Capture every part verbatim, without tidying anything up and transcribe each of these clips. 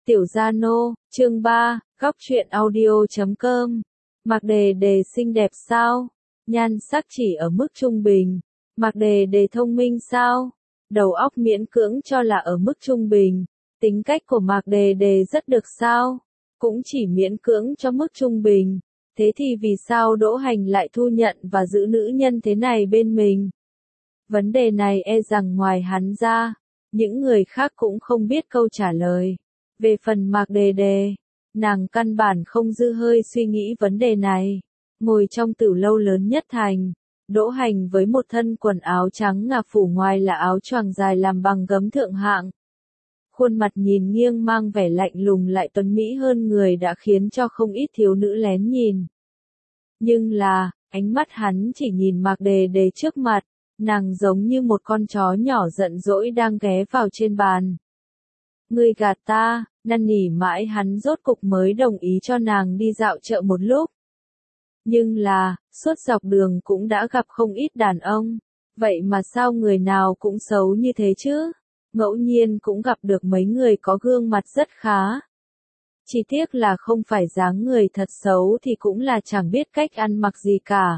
Tiểu Gia Nô, chương ba, góc truyện audio chấm com. Mạc Đề Đề xinh đẹp sao? Nhan sắc chỉ ở mức trung bình. Mạc Đề Đề thông minh sao? Đầu óc miễn cưỡng cho là ở mức trung bình. Tính cách của Mạc Đề Đề rất được sao? Cũng chỉ miễn cưỡng cho mức trung bình. Thế thì vì sao Đỗ Hành lại thu nhận và giữ nữ nhân thế này bên mình? Vấn đề này e rằng ngoài hắn ra, những người khác cũng không biết câu trả lời. Về phần Mạc Đề Đề, nàng căn bản không dư hơi suy nghĩ vấn đề này. Ngồi trong tử lâu lớn nhất thành, Đỗ Hành với một thân quần áo trắng ngà phủ ngoài là áo choàng dài làm bằng gấm thượng hạng. Khuôn mặt nhìn nghiêng mang vẻ lạnh lùng lại tuấn mỹ hơn người đã khiến cho không ít thiếu nữ lén nhìn. Nhưng là, ánh mắt hắn chỉ nhìn Mạc Đề Đề trước mặt, nàng giống như một con chó nhỏ giận dỗi đang ghé vào trên bàn. Ngươi gạt ta, năn nỉ mãi hắn rốt cục mới đồng ý cho nàng đi dạo chợ một lúc. Nhưng là, suốt dọc đường cũng đã gặp không ít đàn ông, vậy mà sao người nào cũng xấu như thế chứ? Ngẫu nhiên cũng gặp được mấy người có gương mặt rất khá. Chỉ tiếc là không phải dáng người thật xấu thì cũng là chẳng biết cách ăn mặc gì cả.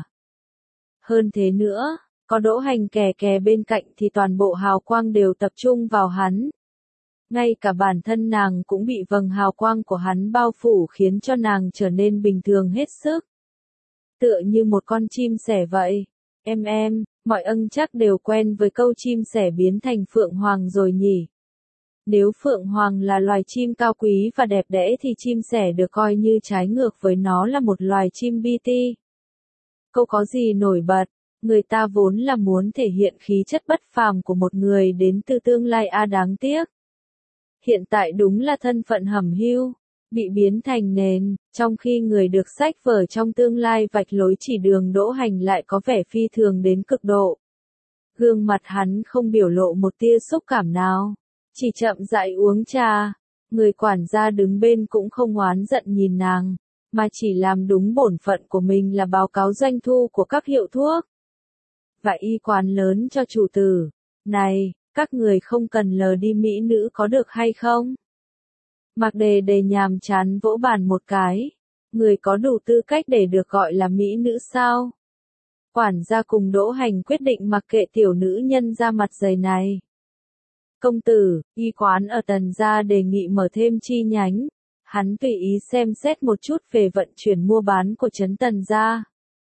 Hơn thế nữa, có Đỗ Hành kè kè bên cạnh thì toàn bộ hào quang đều tập trung vào hắn. Ngay cả bản thân nàng cũng bị vầng hào quang của hắn bao phủ khiến cho nàng trở nên bình thường hết sức. Tựa như một con chim sẻ vậy. Em em, mọi ân chắc đều quen với câu chim sẻ biến thành phượng hoàng rồi nhỉ. Nếu phượng hoàng là loài chim cao quý và đẹp đẽ thì chim sẻ được coi như trái ngược với nó là một loài chim bi ti. Câu có gì nổi bật, người ta vốn là muốn thể hiện khí chất bất phàm của một người đến từ tương lai a đáng tiếc. Hiện tại đúng là thân phận hẩm hiu, bị biến thành nền, trong khi người được sách vở trong tương lai vạch lối chỉ đường Đỗ Hành lại có vẻ phi thường đến cực độ. Gương mặt hắn không biểu lộ một tia xúc cảm nào, chỉ chậm rãi uống trà, người quản gia đứng bên cũng không oán giận nhìn nàng, mà chỉ làm đúng bổn phận của mình là báo cáo doanh thu của các hiệu thuốc và y quán lớn cho chủ tử. Này, các người không cần lờ đi mỹ nữ có được hay không? Mạc Đề Đề nhàm chán vỗ bàn một cái. Người có đủ tư cách để được gọi là mỹ nữ sao? Quản gia cùng Đỗ Hành quyết định mặc kệ tiểu nữ nhân ra mặt dày này. Công tử, y quán ở Tần gia đề nghị mở thêm chi nhánh. Hắn tùy ý xem xét một chút về vận chuyển mua bán của trấn Tần gia.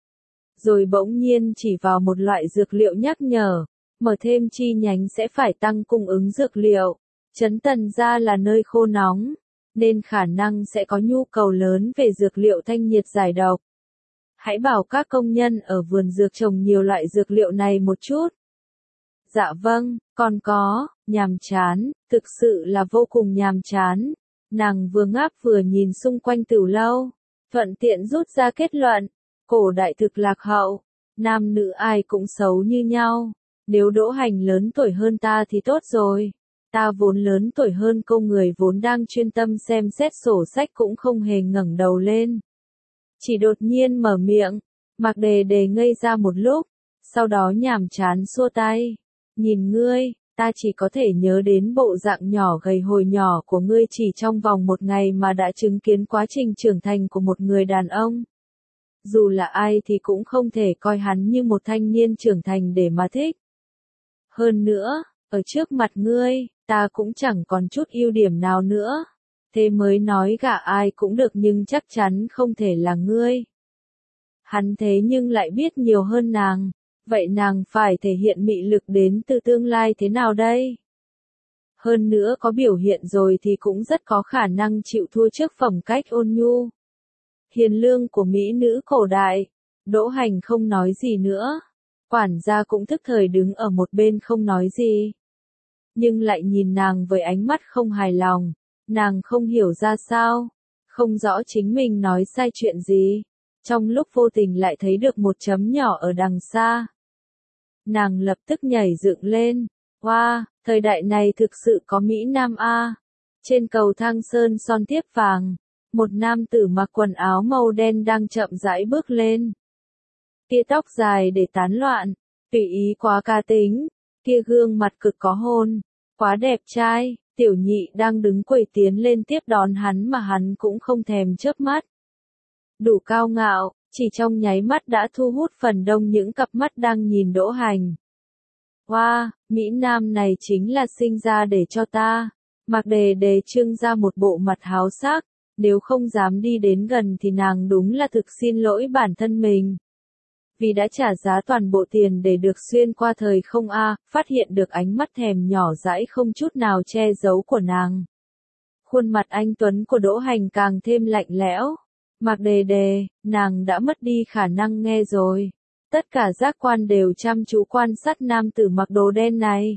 Rồi bỗng nhiên chỉ vào một loại dược liệu nhắc nhở. Mở thêm chi nhánh sẽ phải tăng cung ứng dược liệu. Trấn Tần gia là nơi khô nóng, nên khả năng sẽ có nhu cầu lớn về dược liệu thanh nhiệt giải độc. Hãy bảo các công nhân ở vườn dược trồng nhiều loại dược liệu này một chút. Dạ vâng, còn có, nhàm chán, thực sự là vô cùng nhàm chán. Nàng vừa ngáp vừa nhìn xung quanh tửu lâu, thuận tiện rút ra kết luận, cổ đại thực lạc hậu, nam nữ ai cũng xấu như nhau. Nếu Đỗ Hành lớn tuổi hơn ta thì tốt rồi. Ta vốn lớn tuổi hơn cô, người vốn đang chuyên tâm xem xét sổ sách cũng không hề ngẩng đầu lên. Chỉ đột nhiên mở miệng, Mạc Đề Đề ngây ra một lúc, sau đó nhàm chán xua tay. Nhìn ngươi, ta chỉ có thể nhớ đến bộ dạng nhỏ gầy hồi nhỏ của ngươi, chỉ trong vòng một ngày mà đã chứng kiến quá trình trưởng thành của một người đàn ông. Dù là ai thì cũng không thể coi hắn như một thanh niên trưởng thành để mà thích. Hơn nữa, ở trước mặt ngươi, ta cũng chẳng còn chút ưu điểm nào nữa. Thế mới nói gả ai cũng được nhưng chắc chắn không thể là ngươi. Hắn thế nhưng lại biết nhiều hơn nàng. Vậy nàng phải thể hiện mị lực đến từ tương lai thế nào đây? Hơn nữa có biểu hiện rồi thì cũng rất có khả năng chịu thua trước phẩm cách ôn nhu, hiền lương của mỹ nữ cổ đại. Đỗ Hành không nói gì nữa. Quản gia cũng thức thời đứng ở một bên không nói gì. Nhưng lại nhìn nàng với ánh mắt không hài lòng. Nàng không hiểu ra sao, không rõ chính mình nói sai chuyện gì. Trong lúc vô tình lại thấy được một chấm nhỏ ở đằng xa. Nàng lập tức nhảy dựng lên. Wow, thời đại này thực sự có Mỹ Nam A. Trên cầu thang sơn son tiếp vàng, một nam tử mặc quần áo màu đen đang chậm rãi bước lên. Tia tóc dài để tán loạn, tùy ý quá cá tính, kia gương mặt cực có hồn, quá đẹp trai, Tiểu nhị đang đứng quầy tiến lên tiếp đón hắn mà hắn cũng không thèm chớp mắt. Đủ cao ngạo, chỉ trong nháy mắt đã thu hút phần đông những cặp mắt đang nhìn Đỗ Hành. Wow, Mỹ Nam này chính là sinh ra để cho ta. Mạc Đề Đề trưng ra một bộ mặt háo sắc, nếu không dám đi đến gần thì nàng đúng là thực xin lỗi bản thân mình. Vì đã trả giá toàn bộ tiền để được xuyên qua thời không a, phát hiện được ánh mắt thèm nhỏ dãi không chút nào che giấu của nàng. Khuôn mặt anh tuấn của Đỗ Hành càng thêm lạnh lẽo. Mạc Đề Đề, nàng đã mất đi khả năng nghe rồi. Tất cả giác quan đều chăm chú quan sát nam tử mặc đồ đen này.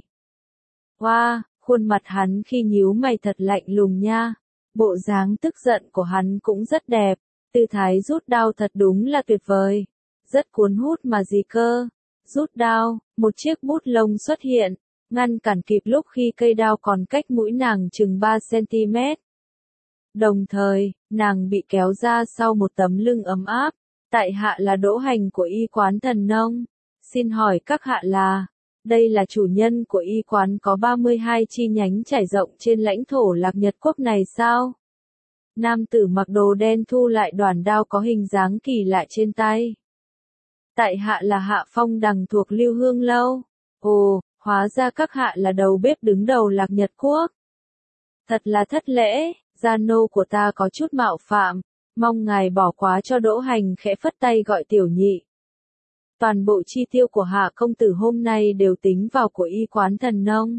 Wow, khuôn mặt hắn khi nhíu mày thật lạnh lùng nha. Bộ dáng tức giận của hắn cũng rất đẹp. Tư thái rút đao thật đúng là tuyệt vời. Rất cuốn hút mà gì cơ. Rút đao, một chiếc bút lông xuất hiện, ngăn cản kịp lúc khi cây đao còn cách mũi nàng chừng ba xăng-ti-mét. Đồng thời, nàng bị kéo ra sau một tấm lưng ấm áp. Tại hạ là Đỗ Hành của y quán Thần Nông. Xin hỏi các hạ là, đây là chủ nhân của y quán có ba mươi hai chi nhánh trải rộng trên lãnh thổ Lạc Nhật Quốc này sao? Nam tử mặc đồ đen thu lại đoàn đao có hình dáng kỳ lạ trên tay. Tại hạ là Hạ Phong Đằng thuộc Lưu Hương Lâu. Ồ, hóa ra các hạ là đầu bếp đứng đầu Lạc Nhật Quốc. Thật là thất lễ, gia nô của ta có chút mạo phạm, mong ngài bỏ quá cho. Đỗ Hành khẽ phất tay gọi tiểu nhị. Toàn bộ chi tiêu của Hạ công tử hôm nay đều tính vào của y quán Thần Nông.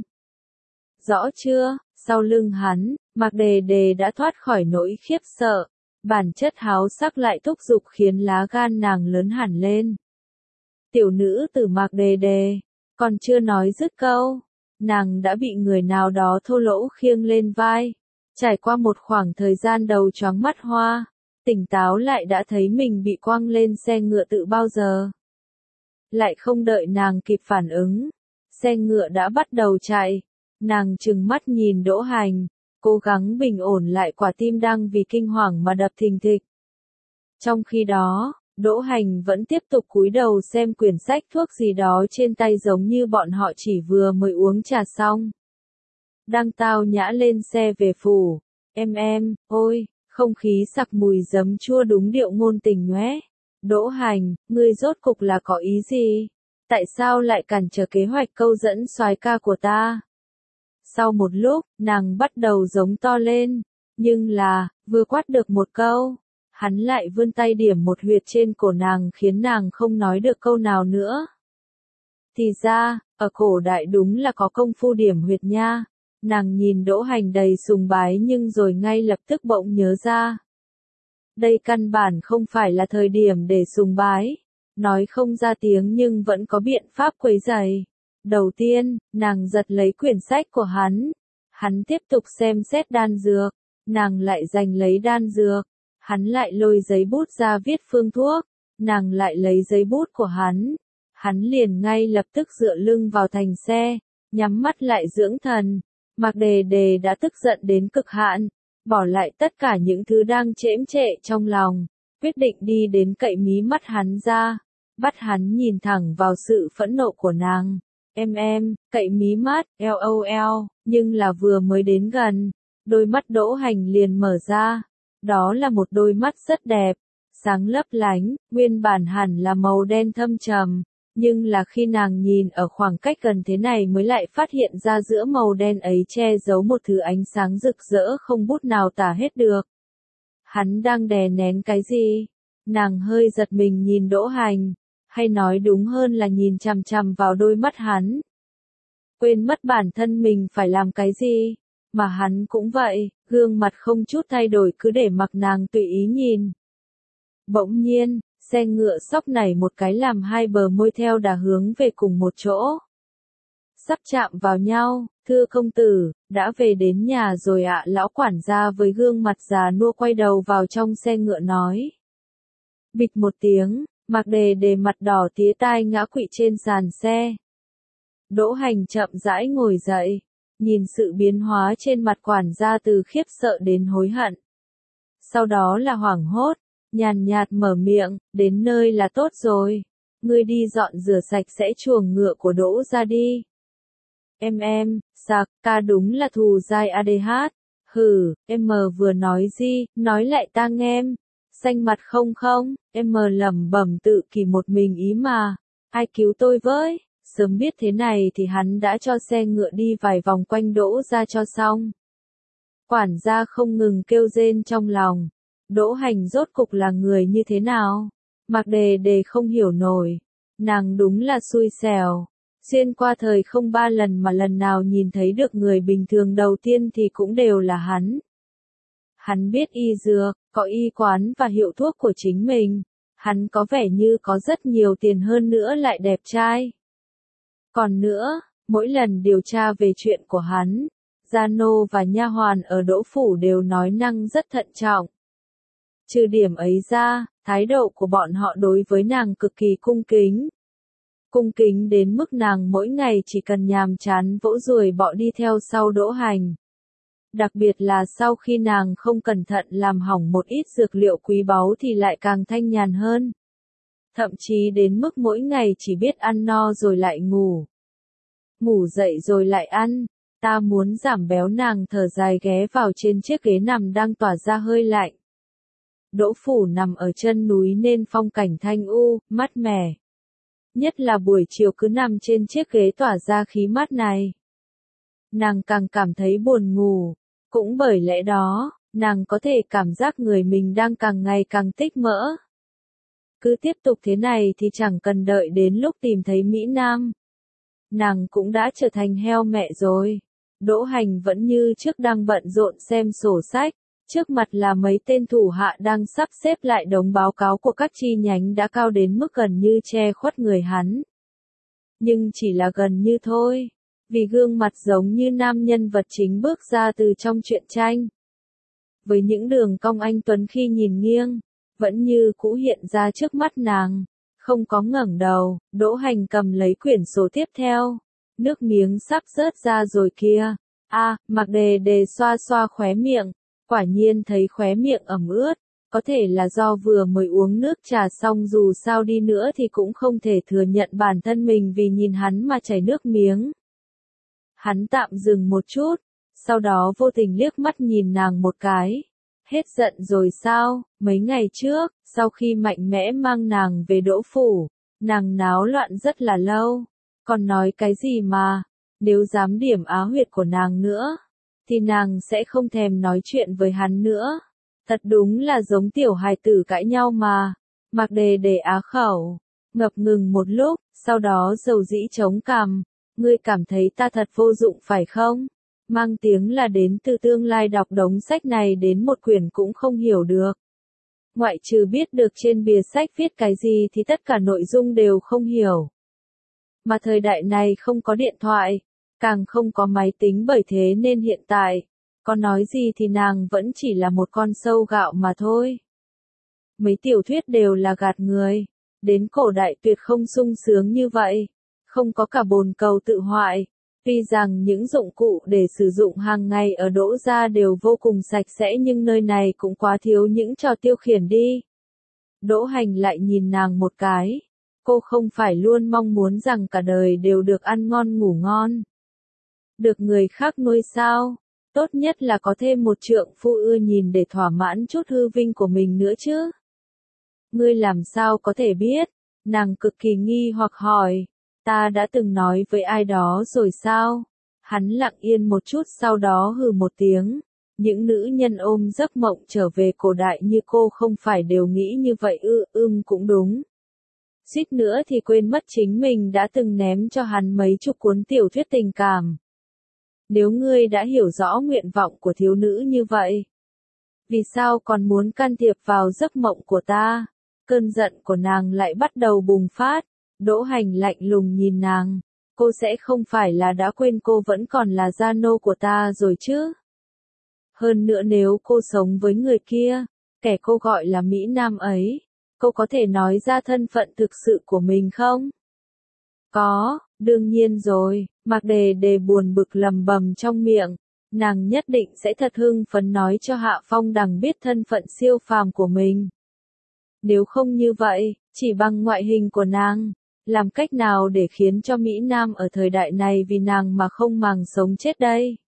Rõ chưa? Sau lưng hắn, Mạc Đề Đề đã thoát khỏi nỗi khiếp sợ, bản chất háo sắc lại thúc giục khiến lá gan nàng lớn hẳn lên. Tiểu nữ tử Mạc Đề Đề, còn chưa nói dứt câu, nàng đã bị người nào đó thô lỗ khiêng lên vai. Trải qua một khoảng thời gian đầu choáng mắt hoa, tỉnh táo lại đã thấy mình bị quăng lên xe ngựa tự bao giờ. Lại không đợi nàng kịp phản ứng, xe ngựa đã bắt đầu chạy. Nàng trừng mắt nhìn Đỗ Hành, cố gắng bình ổn lại quả tim đang vì kinh hoàng mà đập thình thịch. Trong khi đó, Đỗ Hành vẫn tiếp tục cúi đầu xem quyển sách thuốc gì đó trên tay giống như bọn họ chỉ vừa mới uống trà xong. Đang tao nhã lên xe về phủ. Em em, ôi, không khí sặc mùi giấm chua đúng điệu ngôn tình nhóe. Đỗ Hành, ngươi rốt cục là có ý gì? Tại sao lại cản trở kế hoạch câu dẫn soái ca của ta? Sau một lúc, nàng bắt đầu giống to lên. Nhưng là, vừa quát được một câu, hắn lại vươn tay điểm một huyệt trên cổ nàng khiến nàng không nói được câu nào nữa. Thì ra, ở cổ đại đúng là có công phu điểm huyệt nha. Nàng nhìn Đỗ Hành đầy sùng bái nhưng rồi ngay lập tức bỗng nhớ ra. Đây căn bản không phải là thời điểm để sùng bái. Nói không ra tiếng nhưng vẫn có biện pháp quấy rầy. Đầu tiên, nàng giật lấy quyển sách của hắn. Hắn tiếp tục xem xét đan dược. Nàng lại giành lấy đan dược. Hắn lại lôi giấy bút ra viết phương thuốc. Nàng lại lấy giấy bút của hắn. Hắn liền ngay lập tức dựa lưng vào thành xe, nhắm mắt lại dưỡng thần. Mạc Đề Đề đã tức giận đến cực hạn, bỏ lại tất cả những thứ đang chễm trệ trong lòng, quyết định đi đến cậy mí mắt hắn ra, bắt hắn nhìn thẳng vào sự phẫn nộ của nàng. Em em, cậy mí mắt, lol, nhưng là vừa mới đến gần, đôi mắt Đỗ Hành liền mở ra. Đó là một đôi mắt rất đẹp, sáng lấp lánh, nguyên bản hẳn là màu đen thâm trầm. Nhưng là khi nàng nhìn ở khoảng cách gần thế này mới lại phát hiện ra giữa màu đen ấy che giấu một thứ ánh sáng rực rỡ không bút nào tả hết được. Hắn đang đè nén cái gì? Nàng hơi giật mình nhìn Đỗ Hành, hay nói đúng hơn là nhìn chằm chằm vào đôi mắt hắn. Quên mất bản thân mình phải làm cái gì, mà hắn cũng vậy, gương mặt không chút thay đổi cứ để mặc nàng tùy ý nhìn. Bỗng nhiên, xe ngựa xóc nảy một cái làm hai bờ môi theo đà hướng về cùng một chỗ. Sắp chạm vào nhau, thưa công tử, đã về đến nhà rồi ạ. Lão quản gia với gương mặt già nua quay đầu vào trong xe ngựa nói. Bịch một tiếng, Mạc Đề Đề mặt đỏ tía tai ngã quỵ trên sàn xe. Đỗ Hành chậm rãi ngồi dậy, nhìn sự biến hóa trên mặt quản gia từ khiếp sợ đến hối hận. Sau đó là hoảng hốt. Nhàn nhạt mở miệng, đến nơi là tốt rồi. Ngươi đi dọn rửa sạch sẽ chuồng ngựa của Đỗ ra đi. Em em, sặc, ca đúng là thù dai a đê hát. Hừ, em vừa nói gì, nói lại ta nghe. Xanh mặt không không, em lẩm bẩm tự kỷ một mình ý mà. Ai cứu tôi với, sớm biết thế này thì hắn đã cho xe ngựa đi vài vòng quanh Đỗ ra cho xong. Quản gia không ngừng kêu rên trong lòng. Đỗ Hành rốt cục là người như thế nào? Mạc Đề Đề không hiểu nổi. Nàng đúng là xui xẻo. Xuyên qua thời không ba lần mà lần nào nhìn thấy được người bình thường đầu tiên thì cũng đều là hắn. Hắn biết y dược, có y quán và hiệu thuốc của chính mình. Hắn có vẻ như có rất nhiều tiền hơn nữa lại đẹp trai. Còn nữa, mỗi lần điều tra về chuyện của hắn, gia nô và nha hoàn ở Đỗ phủ đều nói năng rất thận trọng. Trừ điểm ấy ra, thái độ của bọn họ đối với nàng cực kỳ cung kính. Cung kính đến mức nàng mỗi ngày chỉ cần nhàm chán vỗ ruồi bọ đi theo sau Đỗ Hành. Đặc biệt là sau khi nàng không cẩn thận làm hỏng một ít dược liệu quý báu thì lại càng thanh nhàn hơn. Thậm chí đến mức mỗi ngày chỉ biết ăn no rồi lại ngủ. Ngủ dậy rồi lại ăn. Ta muốn giảm béo, nàng thở dài ghé vào trên chiếc ghế nằm đang tỏa ra hơi lạnh. Đỗ phủ nằm ở chân núi nên phong cảnh thanh u, mát mẻ. Nhất là buổi chiều cứ nằm trên chiếc ghế tỏa ra khí mát này. Nàng càng cảm thấy buồn ngủ. Cũng bởi lẽ đó, nàng có thể cảm giác người mình đang càng ngày càng tích mỡ. Cứ tiếp tục thế này thì chẳng cần đợi đến lúc tìm thấy Mỹ Nam. Nàng cũng đã trở thành heo mẹ rồi. Đỗ Hành vẫn như trước đang bận rộn xem sổ sách. Trước mặt là mấy tên thủ hạ đang sắp xếp lại đống báo cáo của các chi nhánh đã cao đến mức gần như che khuất người hắn. Nhưng chỉ là gần như thôi. Vì gương mặt giống như nam nhân vật chính bước ra từ trong truyện tranh. Với những đường cong anh tuấn khi nhìn nghiêng, vẫn như cũ hiện ra trước mắt nàng. Không có ngẩng đầu, Đỗ Hành cầm lấy quyển sổ tiếp theo. Nước miếng sắp rớt ra rồi kia. A, à, Mạc Đề Đề xoa xoa khóe miệng. Quả nhiên thấy khóe miệng ẩm ướt. Có thể là do vừa mới uống nước trà xong, dù sao đi nữa thì cũng không thể thừa nhận bản thân mình vì nhìn hắn mà chảy nước miếng. Hắn tạm dừng một chút, sau đó vô tình liếc mắt nhìn nàng một cái. Hết giận rồi sao? Mấy ngày trước, sau khi mạnh mẽ mang nàng về Đỗ phủ, nàng náo loạn rất là lâu. Còn nói cái gì mà, nếu dám điểm á huyệt của nàng nữa, thì nàng sẽ không thèm nói chuyện với hắn nữa. Thật đúng là giống tiểu hài tử cãi nhau mà. Mạc Đề Đề á khẩu, ngập ngừng một lúc, sau đó dầu dĩ chống cằm. Ngươi cảm thấy ta thật vô dụng phải không? Mang tiếng là đến từ tương lai đọc đống sách này đến một quyển cũng không hiểu được. Ngoại trừ biết được trên bìa sách viết cái gì thì tất cả nội dung đều không hiểu. Mà thời đại này không có điện thoại, càng không có máy tính, bởi thế nên hiện tại, có nói gì thì nàng vẫn chỉ là một con sâu gạo mà thôi. Mấy tiểu thuyết đều là gạt người, đến cổ đại tuyệt không sung sướng như vậy. Không có cả bồn cầu tự hoại. Tuy rằng những dụng cụ để sử dụng hàng ngày ở Đỗ gia đều vô cùng sạch sẽ, nhưng nơi này cũng quá thiếu những trò tiêu khiển đi. Đỗ Hành lại nhìn nàng một cái. Cô không phải luôn mong muốn rằng cả đời đều được ăn ngon ngủ ngon, được người khác nuôi sao? Tốt nhất là có thêm một trượng phu ưa nhìn để thỏa mãn chút hư vinh của mình nữa chứ. Ngươi làm sao có thể biết? Nàng cực kỳ nghi hoặc hỏi. Ta đã từng nói với ai đó rồi sao? Hắn lặng yên một chút, sau đó hừ một tiếng. Những nữ nhân ôm giấc mộng trở về cổ đại như cô không phải đều nghĩ như vậy ư? Ưm cũng đúng. Suýt nữa thì quên mất chính mình đã từng ném cho hắn mấy chục cuốn tiểu thuyết tình cảm. Nếu ngươi đã hiểu rõ nguyện vọng của thiếu nữ như vậy, vì sao còn muốn can thiệp vào giấc mộng của ta? Cơn giận của nàng lại bắt đầu bùng phát. Đỗ Hành lạnh lùng nhìn nàng. Cô sẽ không phải là đã quên cô vẫn còn là gia nô của ta rồi chứ? Hơn nữa nếu cô sống với người kia, kẻ cô gọi là Mỹ Nam ấy, cô có thể nói ra thân phận thực sự của mình không? Có, đương nhiên rồi. Mạc Đề Đề buồn bực lầm bầm trong miệng. Nàng nhất định sẽ thật hưng phấn nói cho Hạ Phong Đằng biết thân phận siêu phàm của mình. Nếu không như vậy, chỉ bằng ngoại hình của nàng, Làm cách nào để khiến cho Mỹ Nam ở thời đại này vì nàng mà không màng sống chết đây?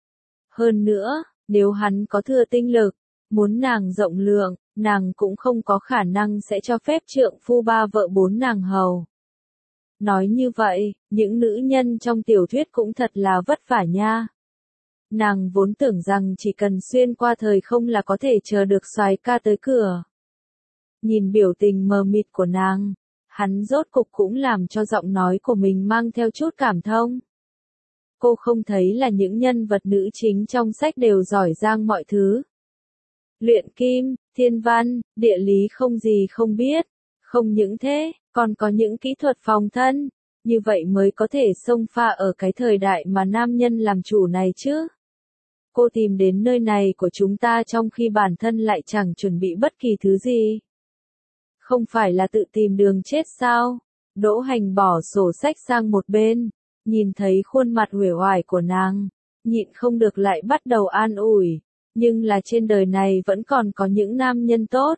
Hơn nữa, nếu hắn có thừa tinh lực, muốn nàng rộng lượng, nàng cũng không có khả năng sẽ cho phép trượng phu ba vợ bốn nàng hầu. Nói như vậy, những nữ nhân trong tiểu thuyết cũng thật là vất vả nha. Nàng vốn tưởng rằng chỉ cần xuyên qua thời không là có thể chờ được soái ca tới cửa. Nhìn biểu tình mờ mịt của nàng, hắn rốt cục cũng làm cho giọng nói của mình mang theo chút cảm thông. Cô không thấy là những nhân vật nữ chính trong sách đều giỏi giang mọi thứ. Luyện kim, thiên văn, địa lý không gì không biết. Không những thế, còn có những kỹ thuật phòng thân. Như vậy mới có thể xông pha ở cái thời đại mà nam nhân làm chủ này chứ. Cô tìm đến nơi này của chúng ta trong khi bản thân lại chẳng chuẩn bị bất kỳ thứ gì. Không phải là tự tìm đường chết sao? Đỗ Hành bỏ sổ sách sang một bên, nhìn thấy khuôn mặt uể oải của nàng, nhịn không được lại bắt đầu an ủi, nhưng là trên đời này vẫn còn có những nam nhân tốt.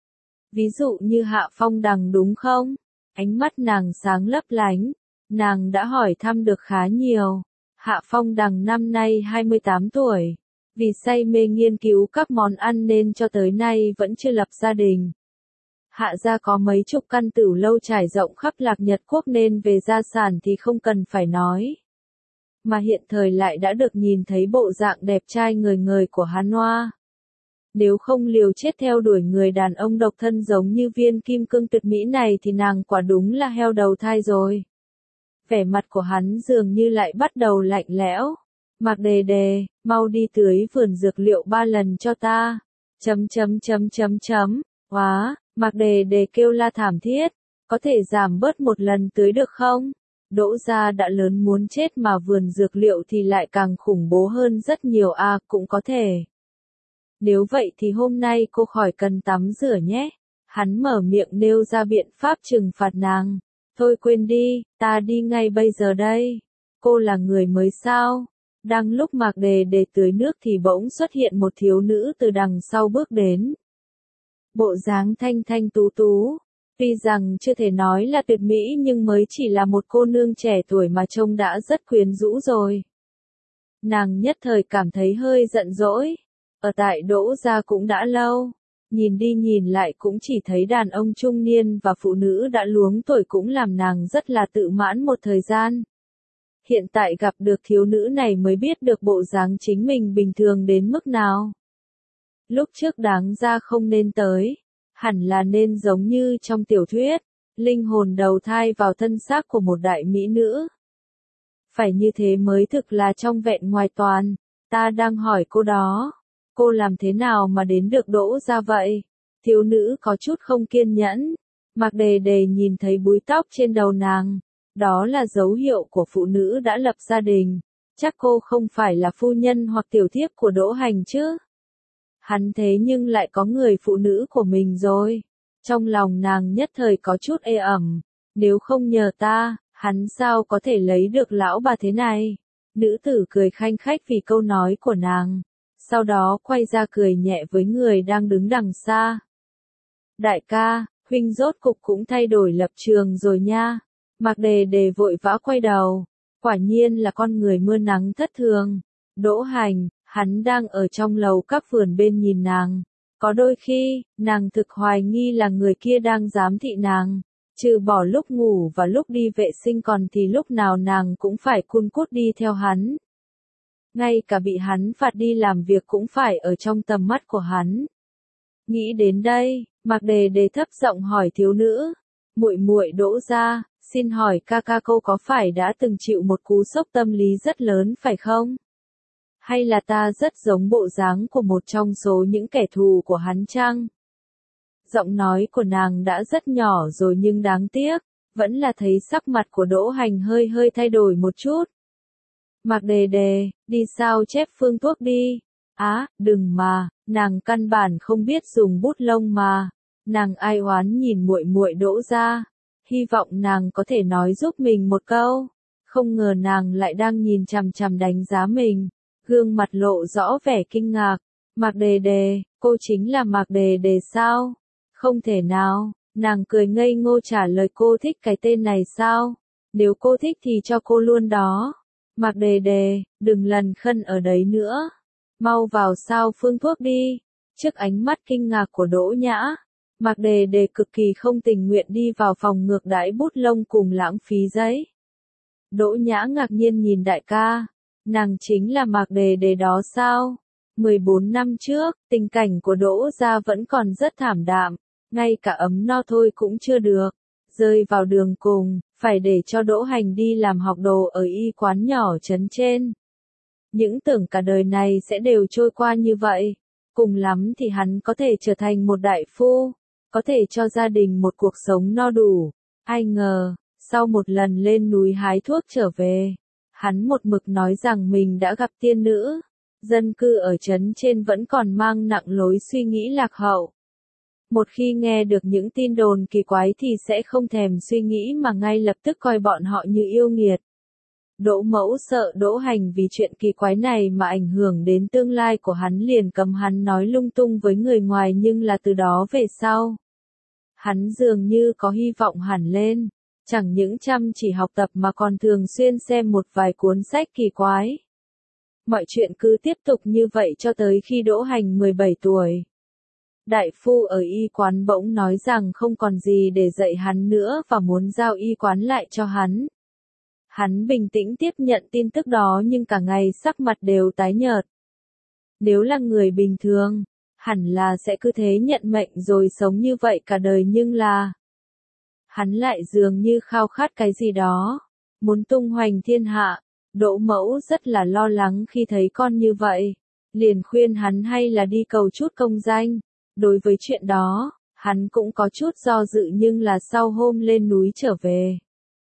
Ví dụ như Hạ Phong Đằng đúng không? Ánh mắt nàng sáng lấp lánh, nàng đã hỏi thăm được khá nhiều. Hạ Phong Đằng năm nay hai mươi tám tuổi, vì say mê nghiên cứu các món ăn nên cho tới nay vẫn chưa lập gia đình. Hạ gia có mấy chục căn tửu lâu trải rộng khắp Lạc Nhật Quốc nên về gia sản thì không cần phải nói. Mà hiện thời lại đã được nhìn thấy bộ dạng đẹp trai người người của hắn Hoa. Nếu không liều chết theo đuổi người đàn ông độc thân giống như viên kim cương tuyệt mỹ này thì nàng quả đúng là heo đầu thai rồi. Vẻ mặt của hắn dường như lại bắt đầu lạnh lẽo. Mạc Đề Đề, mau đi tưới vườn dược liệu ba lần cho ta. Chấm chấm chấm chấm chấm. Hóa, Mạc Đề Đề kêu la thảm thiết. Có thể giảm bớt một lần tưới được không? Đỗ gia đã lớn muốn chết mà vườn dược liệu thì lại càng khủng bố hơn rất nhiều à, cũng có thể. Nếu vậy thì hôm nay cô khỏi cần tắm rửa nhé. Hắn mở miệng nêu ra biện pháp trừng phạt nàng. Thôi quên đi, ta đi ngay bây giờ đây. Cô là người mới sao? Đang lúc Mạc Đề Đề tưới nước thì bỗng xuất hiện một thiếu nữ từ đằng sau bước đến. Bộ dáng thanh thanh tú tú. Tuy rằng chưa thể nói là tuyệt mỹ nhưng mới chỉ là một cô nương trẻ tuổi mà trông đã rất quyến rũ rồi. Nàng nhất thời cảm thấy hơi giận dỗi. Ở tại Đỗ gia cũng đã lâu. Nhìn đi nhìn lại cũng chỉ thấy đàn ông trung niên và phụ nữ đã luống tuổi cũng làm nàng rất là tự mãn một thời gian. Hiện tại gặp được thiếu nữ này mới biết được bộ dáng chính mình bình thường đến mức nào. Lúc trước đáng ra không nên tới. Hẳn là nên giống như trong tiểu thuyết, linh hồn đầu thai vào thân xác của một đại mỹ nữ. Phải như thế mới thực là trong vẹn ngoài toàn. Ta đang hỏi cô đó. Cô làm thế nào mà đến được Đỗ gia vậy? Thiếu nữ có chút không kiên nhẫn. Mạc Đề Đề nhìn thấy búi tóc trên đầu nàng. Đó là dấu hiệu của phụ nữ đã lập gia đình. Chắc cô không phải là phu nhân hoặc tiểu thiếp của Đỗ Hành chứ? Hắn thế nhưng lại có người phụ nữ của mình rồi. Trong lòng nàng nhất thời có chút ê ẩm. Nếu không nhờ ta, hắn sao có thể lấy được lão bà thế này? Nữ tử cười khanh khách vì câu nói của nàng. Sau đó quay ra cười nhẹ với người đang đứng đằng xa. Đại ca, huynh rốt cục cũng thay đổi lập trường rồi nha. Mạc Đề Đề vội vã quay đầu. Quả nhiên là con người mưa nắng thất thường. Đỗ Hành, hắn đang ở trong lầu các vườn bên nhìn nàng. Có đôi khi, nàng thực hoài nghi là người kia đang giám thị nàng. Trừ bỏ lúc ngủ và lúc đi vệ sinh còn thì lúc nào nàng cũng phải cun cút đi theo hắn. Ngay cả bị hắn phạt đi làm việc cũng phải ở trong tầm mắt của hắn. Nghĩ đến đây, Mạc Đề Đề thấp giọng hỏi thiếu nữ. Muội muội Đỗ gia, xin hỏi ca ca cô có phải đã từng chịu một cú sốc tâm lý rất lớn phải không? Hay là ta rất giống bộ dáng của một trong số những kẻ thù của hắn chăng? Giọng nói của nàng đã rất nhỏ rồi nhưng đáng tiếc, vẫn là thấy sắc mặt của Đỗ Hành hơi hơi thay đổi một chút. Mạc Đề Đề, đi sao chép phương thuốc đi. Á, à, đừng mà, nàng căn bản không biết dùng bút lông mà. Nàng ai oán nhìn muội muội Đỗ gia, hy vọng nàng có thể nói giúp mình một câu. Không ngờ nàng lại đang nhìn chằm chằm đánh giá mình, gương mặt lộ rõ vẻ kinh ngạc. Mạc Đề Đề, cô chính là Mạc Đề Đề sao? Không thể nào, Nàng cười ngây ngô trả lời cô thích cái tên này sao? Nếu cô thích thì cho cô luôn đó. Mạc Đề Đề, đừng lần khân ở đấy nữa. Mau vào sao phương thuốc đi. Trước ánh mắt kinh ngạc của Đỗ Nhã, Mạc Đề Đề cực kỳ không tình nguyện đi vào phòng ngược đãi bút lông cùng lãng phí giấy. Đỗ Nhã ngạc nhiên nhìn đại ca. Nàng chính là Mạc Đề Đề đó sao? mười bốn năm trước, tình cảnh của Đỗ gia vẫn còn rất thảm đạm. Ngay cả ấm no thôi cũng chưa được. Rơi vào đường cùng, phải để cho Đỗ Hành đi làm học đồ ở y quán nhỏ trấn trên. Những tưởng cả đời này sẽ đều trôi qua như vậy. Cùng lắm thì hắn có thể trở thành một đại phu, có thể cho gia đình một cuộc sống no đủ. Ai ngờ, sau một lần lên núi hái thuốc trở về, hắn một mực nói rằng mình đã gặp tiên nữ. Dân cư ở trấn trên vẫn còn mang nặng lối suy nghĩ lạc hậu. Một khi nghe được những tin đồn kỳ quái thì sẽ không thèm suy nghĩ mà ngay lập tức coi bọn họ như yêu nghiệt. Đỗ Mẫu sợ Đỗ Hành vì chuyện kỳ quái này mà ảnh hưởng đến tương lai của hắn, liền cấm hắn nói lung tung với người ngoài, nhưng là từ đó về sau, hắn dường như có hy vọng hẳn lên, chẳng những chăm chỉ học tập mà còn thường xuyên xem một vài cuốn sách kỳ quái. Mọi chuyện cứ tiếp tục như vậy cho tới khi Đỗ Hành mười bảy tuổi. Đại phu ở y quán bỗng nói rằng không còn gì để dạy hắn nữa và muốn giao y quán lại cho hắn. Hắn bình tĩnh tiếp nhận tin tức đó nhưng cả ngày sắc mặt đều tái nhợt. Nếu là người bình thường, hẳn là sẽ cứ thế nhận mệnh rồi sống như vậy cả đời, nhưng là hắn lại dường như khao khát cái gì đó, muốn tung hoành thiên hạ. Đỗ Mẫu rất là lo lắng khi thấy con như vậy, liền khuyên hắn hay là đi cầu chút công danh. Đối với chuyện đó, hắn cũng có chút do dự, nhưng là sau hôm lên núi trở về,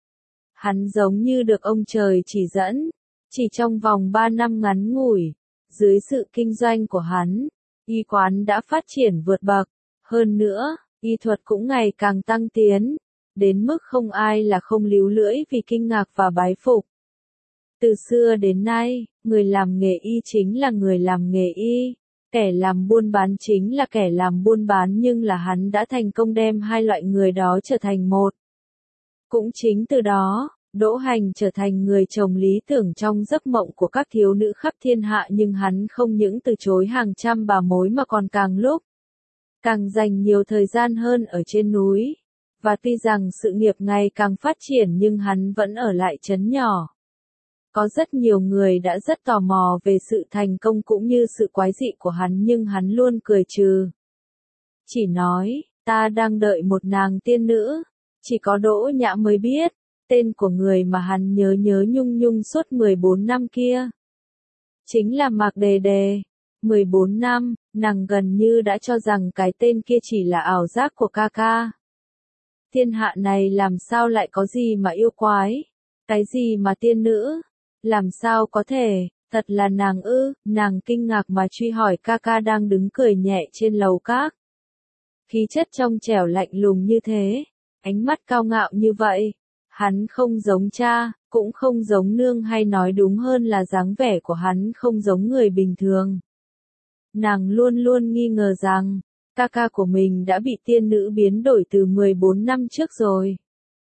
hắn giống như được ông trời chỉ dẫn. Chỉ trong vòng ba năm ngắn ngủi, dưới sự kinh doanh của hắn, y quán đã phát triển vượt bậc. Hơn nữa, y thuật cũng ngày càng tăng tiến, đến mức không ai là không líu lưỡi vì kinh ngạc và bái phục. Từ xưa đến nay, người làm nghề y chính là người làm nghề y, kẻ làm buôn bán chính là kẻ làm buôn bán, nhưng là hắn đã thành công đem hai loại người đó trở thành một. Cũng chính từ đó, Đỗ Hành trở thành người chồng lý tưởng trong giấc mộng của các thiếu nữ khắp thiên hạ, nhưng hắn không những từ chối hàng trăm bà mối mà còn càng lúc càng dành nhiều thời gian hơn ở trên núi. Và tuy rằng sự nghiệp ngày càng phát triển nhưng hắn vẫn ở lại trấn nhỏ. Có rất nhiều người đã rất tò mò về sự thành công cũng như sự quái dị của hắn, nhưng hắn luôn cười trừ. Chỉ nói, ta đang đợi một nàng tiên nữ. Chỉ có Đỗ Nhã mới biết tên của người mà hắn nhớ nhớ nhung nhung suốt mười bốn năm kia. Chính là Mạc Đề Đề. mười bốn năm, nàng gần như đã cho rằng cái tên kia chỉ là ảo giác của ca ca. Thiên hạ này làm sao lại có gì mà yêu quái? Cái gì mà tiên nữ? Làm sao có thể? Thật là nàng ư? Nàng kinh ngạc mà truy hỏi ca ca đang đứng cười nhẹ trên lầu các. Khí chất trong trẻo lạnh lùng như thế, ánh mắt cao ngạo như vậy. Hắn không giống cha, cũng không giống nương, hay nói đúng hơn là dáng vẻ của hắn không giống người bình thường. Nàng luôn luôn nghi ngờ rằng, ca ca của mình đã bị tiên nữ biến đổi từ mười bốn năm trước rồi.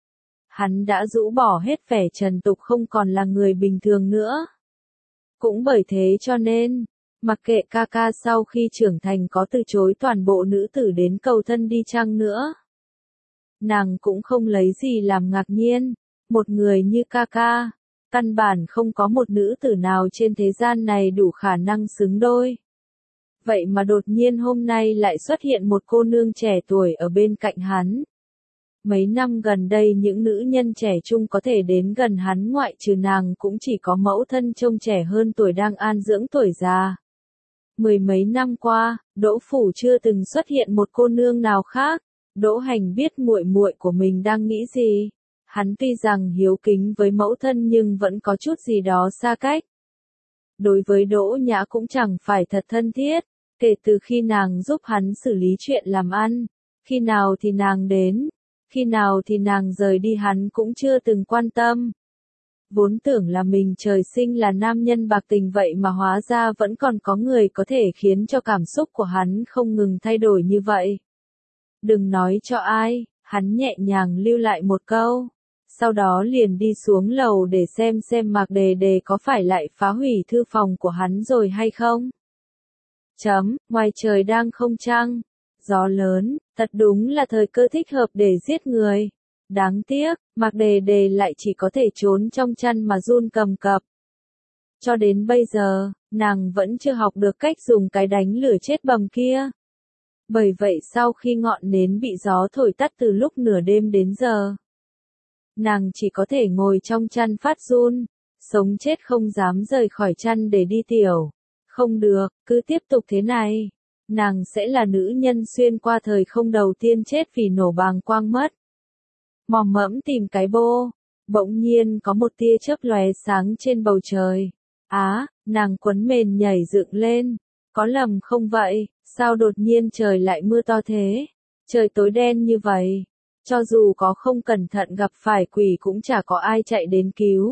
Hắn đã rũ bỏ hết vẻ trần tục, không còn là người bình thường nữa. Cũng bởi thế cho nên, mặc kệ ca ca sau khi trưởng thành có từ chối toàn bộ nữ tử đến cầu thân đi chăng nữa, nàng cũng không lấy gì làm ngạc nhiên. Một người như ca ca, căn bản không có một nữ tử nào trên thế gian này đủ khả năng xứng đôi. Vậy mà đột nhiên hôm nay lại xuất hiện một cô nương trẻ tuổi ở bên cạnh hắn. Mấy năm gần đây những nữ nhân trẻ trung có thể đến gần hắn ngoại trừ nàng cũng chỉ có mẫu thân trông trẻ hơn tuổi đang an dưỡng tuổi già. Mười mấy năm qua, Đỗ phủ chưa từng xuất hiện một cô nương nào khác. Đỗ Hành biết muội muội của mình đang nghĩ gì. Hắn tuy rằng hiếu kính với mẫu thân nhưng vẫn có chút gì đó xa cách. Đối với Đỗ Nhã cũng chẳng phải thật thân thiết. Kể từ khi nàng giúp hắn xử lý chuyện làm ăn, khi nào thì nàng đến, khi nào thì nàng rời đi hắn cũng chưa từng quan tâm. Vốn tưởng là mình trời sinh là nam nhân bạc tình, vậy mà hóa ra vẫn còn có người có thể khiến cho cảm xúc của hắn không ngừng thay đổi như vậy. Đừng nói cho ai, Hắn nhẹ nhàng lưu lại một câu. Sau đó liền đi xuống lầu để xem xem Mạc Đề Đề có phải lại phá hủy thư phòng của hắn rồi hay không. Chấm, ngoài trời đang không trăng, gió lớn, thật đúng là thời cơ thích hợp để giết người. Đáng tiếc, Mạc Đề Đề lại chỉ có thể trốn trong chăn mà run cầm cập. Cho đến bây giờ, nàng vẫn chưa học được cách dùng cái đánh lửa chết bầm kia. Bởi vậy sau khi ngọn nến bị gió thổi tắt từ lúc nửa đêm đến giờ, nàng chỉ có thể ngồi trong chăn phát run, sống chết không dám rời khỏi chăn để đi tiểu. Không được, cứ tiếp tục thế này, nàng sẽ là nữ nhân xuyên qua thời không đầu tiên chết vì nổ bàng quang mất. Mò mẫm tìm cái bô, bỗng nhiên có một tia chớp lóe sáng trên bầu trời. Á, nàng quấn mền nhảy dựng lên, có lầm không vậy, sao đột nhiên trời lại mưa to thế, trời tối đen như vậy, cho dù có không cẩn thận gặp phải quỷ cũng chả có ai chạy đến cứu.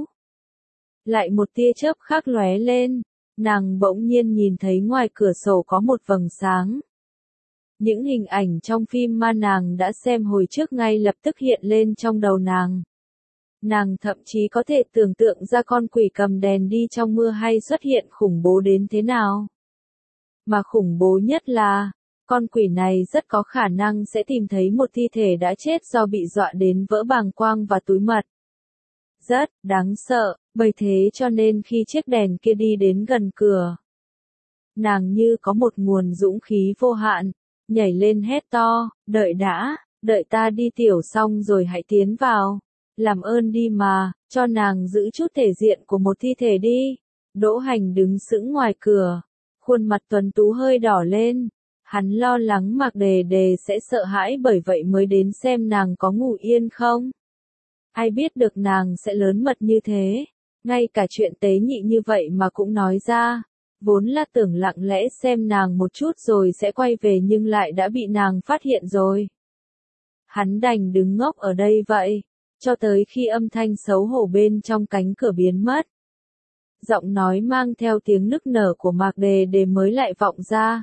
Lại một tia chớp khác lóe lên, nàng bỗng nhiên nhìn thấy ngoài cửa sổ có một vầng sáng. Những hình ảnh trong phim ma nàng đã xem hồi trước ngay lập tức hiện lên trong đầu nàng. Nàng thậm chí có thể tưởng tượng ra con quỷ cầm đèn đi trong mưa hay xuất hiện khủng bố đến thế nào. Mà khủng bố nhất là, con quỷ này rất có khả năng sẽ tìm thấy một thi thể đã chết do bị dọa đến vỡ bàng quang và túi mật. Rất đáng sợ, bởi thế cho nên khi chiếc đèn kia đi đến gần cửa, nàng như có một nguồn dũng khí vô hạn, nhảy lên hét to, đợi đã, đợi ta đi tiểu xong rồi hãy tiến vào. Làm ơn đi mà, cho nàng giữ chút thể diện của một thi thể đi. Đỗ Hành đứng sững ngoài cửa, khuôn mặt tuấn tú hơi đỏ lên. Hắn lo lắng Mạc Đề Đề sẽ sợ hãi bởi vậy mới đến xem nàng có ngủ yên không. Ai biết được nàng sẽ lớn mật như thế, ngay cả chuyện tế nhị như vậy mà cũng nói ra. Vốn là tưởng lặng lẽ xem nàng một chút rồi sẽ quay về nhưng lại đã bị nàng phát hiện rồi. Hắn đành đứng ngốc ở đây vậy, cho tới khi âm thanh xấu hổ bên trong cánh cửa biến mất. Giọng nói mang theo tiếng nức nở của Mạc Đề Đề mới lại vọng ra.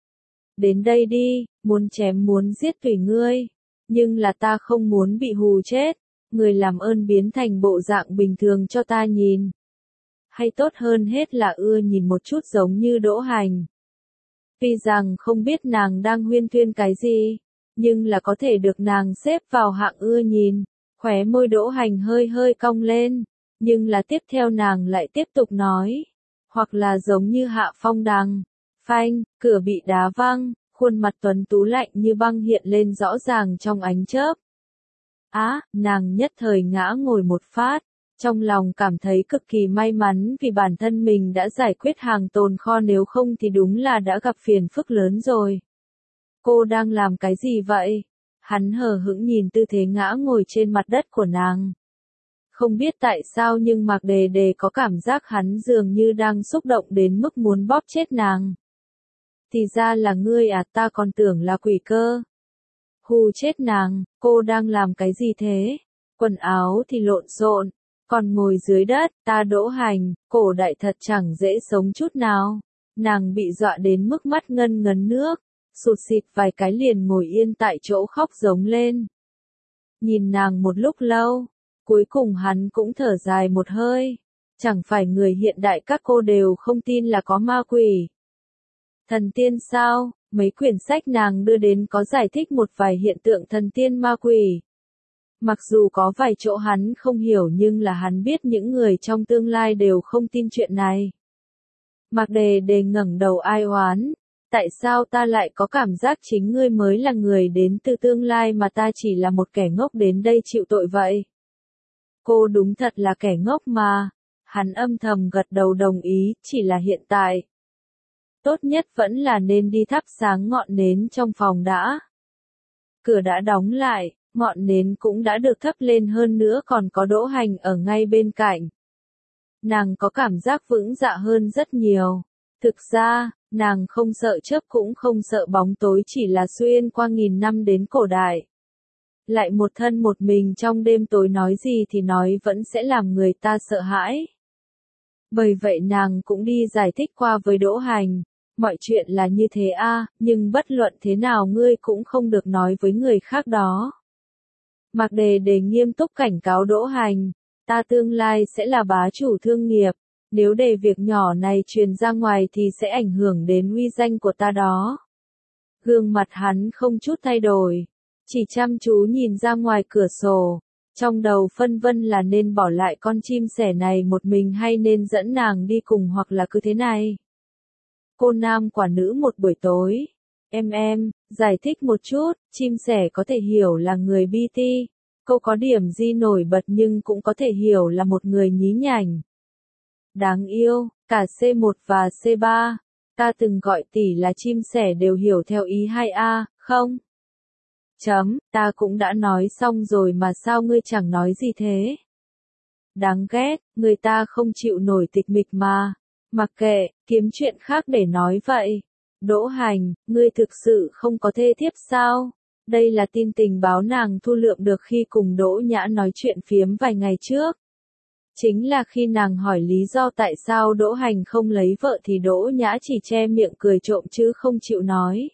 Đến đây đi, muốn chém muốn giết tùy ngươi, nhưng là ta không muốn bị hù chết, người làm ơn biến thành bộ dạng bình thường cho ta nhìn. Hay tốt hơn hết là ưa nhìn một chút giống như Đỗ Hành. Tuy rằng không biết nàng đang huyên thuyên cái gì, nhưng là có thể được nàng xếp vào hạng ưa nhìn. Khóe môi Đỗ Hành hơi hơi cong lên, nhưng là tiếp theo nàng lại tiếp tục nói, hoặc là giống như Hạ Phong Đằng. Phanh, cửa bị đá văng, khuôn mặt tuấn tú lạnh như băng hiện lên rõ ràng trong ánh chớp. Á, nàng nhất thời ngã ngồi một phát, trong lòng cảm thấy cực kỳ may mắn vì bản thân mình đã giải quyết hàng tồn kho, nếu không thì đúng là đã gặp phiền phức lớn rồi. Cô đang làm cái gì vậy? Hắn hờ hững nhìn tư thế ngã ngồi trên mặt đất của nàng. Không biết tại sao nhưng Mạc Đề Đề có cảm giác hắn dường như đang xúc động đến mức muốn bóp chết nàng. Thì ra là ngươi à, ta còn tưởng là quỷ cơ. Hù chết nàng, cô đang làm cái gì thế? Quần áo thì lộn xộn, còn ngồi dưới đất, ta Đỗ Hành, cổ đại thật chẳng dễ sống chút nào. Nàng bị dọa đến mức mắt ngân ngấn nước, sụt sịt vài cái liền ngồi yên tại chỗ khóc giống lên. Nhìn nàng một lúc lâu, cuối cùng hắn cũng thở dài một hơi. Chẳng phải người hiện đại các cô đều không tin là có ma quỷ. Thần tiên sao? Mấy quyển sách nàng đưa đến có giải thích một vài hiện tượng thần tiên ma quỷ. Mặc dù có vài chỗ hắn không hiểu nhưng là hắn biết những người trong tương lai đều không tin chuyện này. Mạc Đề Đề ngẩng đầu ai oán. Tại sao ta lại có cảm giác chính ngươi mới là người đến từ tương lai mà ta chỉ là một kẻ ngốc đến đây chịu tội vậy? Cô đúng thật là kẻ ngốc mà. Hắn âm thầm gật đầu đồng ý, chỉ là hiện tại. Tốt nhất vẫn là nên đi thắp sáng ngọn nến trong phòng đã. Cửa đã đóng lại, ngọn nến cũng đã được thắp lên, hơn nữa còn có Đỗ Hành ở ngay bên cạnh. Nàng có cảm giác vững dạ hơn rất nhiều. Thực ra, nàng không sợ chớp cũng không sợ bóng tối, chỉ là xuyên qua nghìn năm đến cổ đại. Lại một thân một mình trong đêm tối, nói gì thì nói vẫn sẽ làm người ta sợ hãi. Bởi vậy nàng cũng đi giải thích qua với Đỗ Hành. Mọi chuyện là như thế a, à, nhưng bất luận thế nào ngươi cũng không được nói với người khác đó. Mạc Đề Đề nghiêm túc cảnh cáo Đỗ Hành, ta tương lai sẽ là bá chủ thương nghiệp, nếu để việc nhỏ này truyền ra ngoài thì sẽ ảnh hưởng đến uy danh của ta đó. Gương mặt hắn không chút thay đổi, chỉ chăm chú nhìn ra ngoài cửa sổ, trong đầu phân vân là nên bỏ lại con chim sẻ này một mình hay nên dẫn nàng đi cùng hoặc là cứ thế này. Cô nam quả nữ một buổi tối. Em em, giải thích một chút, chim sẻ có thể hiểu là người bi ti. Cô có điểm gì nổi bật nhưng cũng có thể hiểu là một người nhí nhảnh. Đáng yêu, cả xê một và xê ba. Ta từng gọi tỷ là chim sẻ đều hiểu theo ý hai a, không? Chấm, ta cũng đã nói xong rồi mà sao ngươi chẳng nói gì thế? Đáng ghét, người ta không chịu nổi tịch mịch mà. Mặc kệ, kiếm chuyện khác để nói vậy. Đỗ Hành, ngươi thực sự không có thê thiếp sao? Đây là tin tình báo nàng thu lượm được khi cùng Đỗ Nhã nói chuyện phiếm vài ngày trước. Chính là khi nàng hỏi lý do tại sao Đỗ Hành không lấy vợ thì Đỗ Nhã chỉ che miệng cười trộm chứ không chịu nói.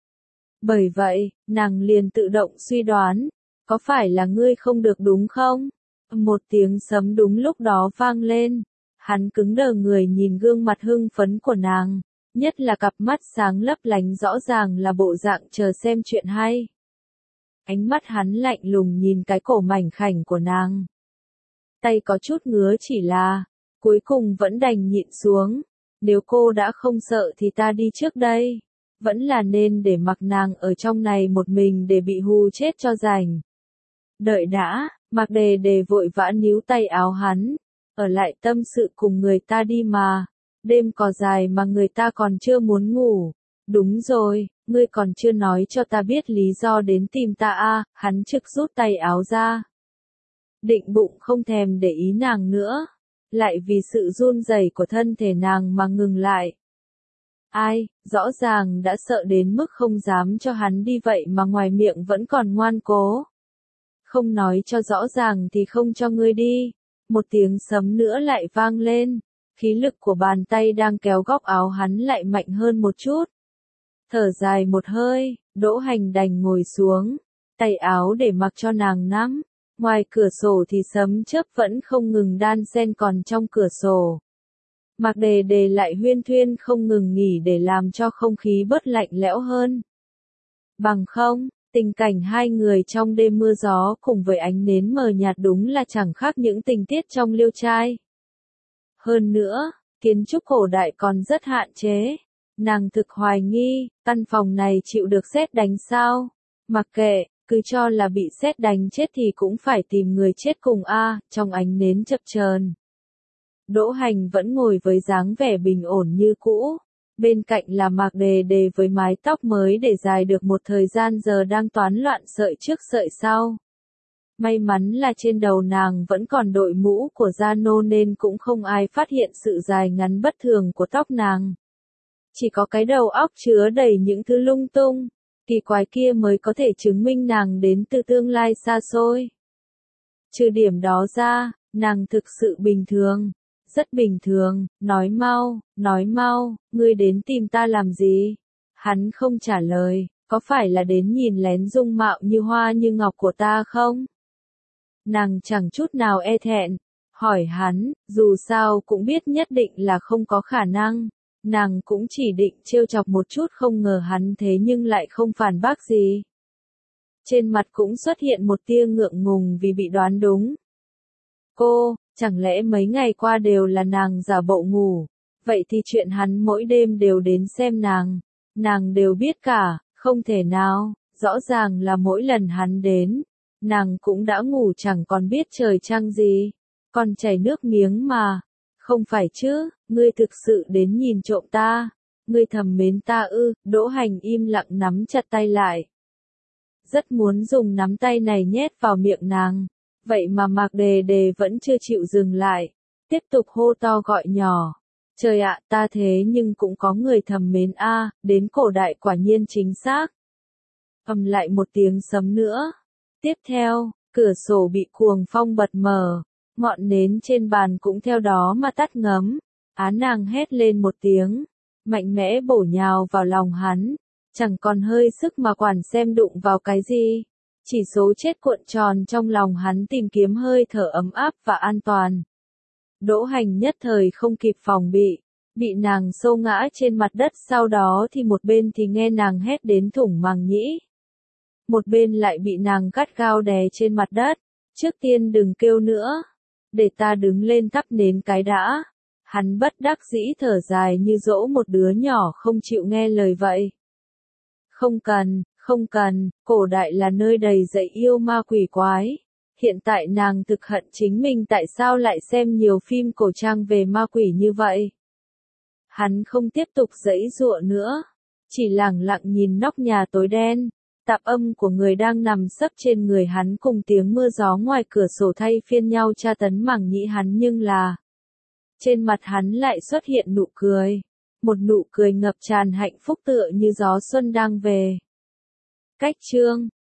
Bởi vậy, nàng liền tự động suy đoán, có phải là ngươi không được đúng không? Một tiếng sấm đúng lúc đó vang lên, hắn cứng đờ người nhìn gương mặt hưng phấn của nàng, nhất là cặp mắt sáng lấp lánh rõ ràng là bộ dạng chờ xem chuyện hay. Ánh mắt hắn lạnh lùng nhìn cái cổ mảnh khảnh của nàng. Tay có chút ngứa chỉ là, cuối cùng vẫn đành nhịn xuống, nếu cô đã không sợ thì ta đi trước đây. Vẫn là nên để mặc nàng ở trong này một mình để bị hù chết cho rảnh. Đợi đã, Mạc Đề Đề vội vã níu tay áo hắn, ở lại tâm sự cùng người ta đi mà, đêm cò dài mà người ta còn chưa muốn ngủ. Đúng rồi, ngươi còn chưa nói cho ta biết lý do đến tìm ta à, hắn trực rút tay áo ra. Định bụng không thèm để ý nàng nữa, lại vì sự run rẩy của thân thể nàng mà ngừng lại. Ai, rõ ràng đã sợ đến mức không dám cho hắn đi vậy mà ngoài miệng vẫn còn ngoan cố. Không nói cho rõ ràng thì không cho ngươi đi. Một tiếng sấm nữa lại vang lên, khí lực của bàn tay đang kéo góc áo hắn lại mạnh hơn một chút. Thở dài một hơi, Đỗ Hành đành ngồi xuống, tay áo để mặc cho nàng nắm. Ngoài cửa sổ thì sấm chớp vẫn không ngừng đan xen còn trong cửa sổ. Mạc Đề Đề lại huyên thuyên không ngừng nghỉ để làm cho không khí bớt lạnh lẽo hơn. Bằng không, tình cảnh hai người trong đêm mưa gió cùng với ánh nến mờ nhạt đúng là chẳng khác những tình tiết trong Liêu Trai. Hơn nữa, kiến trúc cổ đại còn rất hạn chế. Nàng thực hoài nghi, căn phòng này chịu được sét đánh sao? Mặc kệ, cứ cho là bị sét đánh chết thì cũng phải tìm người chết cùng a, trong ánh nến chập chờn. Đỗ Hành vẫn ngồi với dáng vẻ bình ổn như cũ, bên cạnh là Mạc Đề Đề với mái tóc mới để dài được một thời gian giờ đang toán loạn sợi trước sợi sau. May mắn là trên đầu nàng vẫn còn đội mũ của gia nô nên cũng không ai phát hiện sự dài ngắn bất thường của tóc nàng. Chỉ có cái đầu óc chứa đầy những thứ lung tung, kỳ quái kia mới có thể chứng minh nàng đến từ tương lai xa xôi. Trừ điểm đó ra, nàng thực sự bình thường. Rất bình thường, nói mau, nói mau, ngươi đến tìm ta làm gì? Hắn không trả lời, có phải là đến nhìn lén dung mạo như hoa như ngọc của ta không? Nàng chẳng chút nào e thẹn, hỏi hắn, dù sao cũng biết nhất định là không có khả năng. Nàng cũng chỉ định trêu chọc một chút không ngờ hắn thế nhưng lại không phản bác gì. Trên mặt cũng xuất hiện một tia ngượng ngùng vì bị đoán đúng. Cô, chẳng lẽ mấy ngày qua đều là nàng giả bộ ngủ, vậy thì chuyện hắn mỗi đêm đều đến xem nàng, nàng đều biết cả, không thể nào, rõ ràng là mỗi lần hắn đến, nàng cũng đã ngủ chẳng còn biết trời trăng gì, còn chảy nước miếng mà, không phải chứ, ngươi thực sự đến nhìn trộm ta, ngươi thầm mến ta ư, Đỗ Hành im lặng nắm chặt tay lại. Rất muốn dùng nắm tay này nhét vào miệng nàng. Vậy mà Mạc Đề Đề vẫn chưa chịu dừng lại, tiếp tục hô to gọi nhỏ. Trời ạ, ta thế nhưng cũng có người thầm mến a, đến cổ đại quả nhiên chính xác. Ầm lại một tiếng sấm nữa. Tiếp theo, cửa sổ bị cuồng phong bật mở, ngọn nến trên bàn cũng theo đó mà tắt ngấm. Á nàng hét lên một tiếng, mạnh mẽ bổ nhào vào lòng hắn, chẳng còn hơi sức mà quản xem đụng vào cái gì. Chỉ số chết cuộn tròn trong lòng hắn tìm kiếm hơi thở ấm áp và an toàn. Đỗ Hành nhất thời không kịp phòng bị, bị nàng xô ngã trên mặt đất, sau đó thì một bên thì nghe nàng hét đến thủng màng nhĩ. Một bên lại bị nàng gắt gao đè trên mặt đất. Trước tiên đừng kêu nữa, để ta đứng lên thắp nến cái đã. Hắn bất đắc dĩ thở dài như dỗ một đứa nhỏ không chịu nghe lời vậy. Không cần, không cần, cổ đại là nơi đầy dẫy yêu ma quỷ quái. Hiện tại nàng thực hận chính mình tại sao lại xem nhiều phim cổ trang về ma quỷ như vậy. Hắn không tiếp tục giãy giụa nữa, chỉ lẳng lặng nhìn nóc nhà tối đen, tạp âm của người đang nằm sấp trên người hắn cùng tiếng mưa gió ngoài cửa sổ thay phiên nhau tra tấn màng nhĩ hắn, nhưng là trên mặt hắn lại xuất hiện nụ cười, một nụ cười ngập tràn hạnh phúc tựa như gió xuân đang về. Cách chương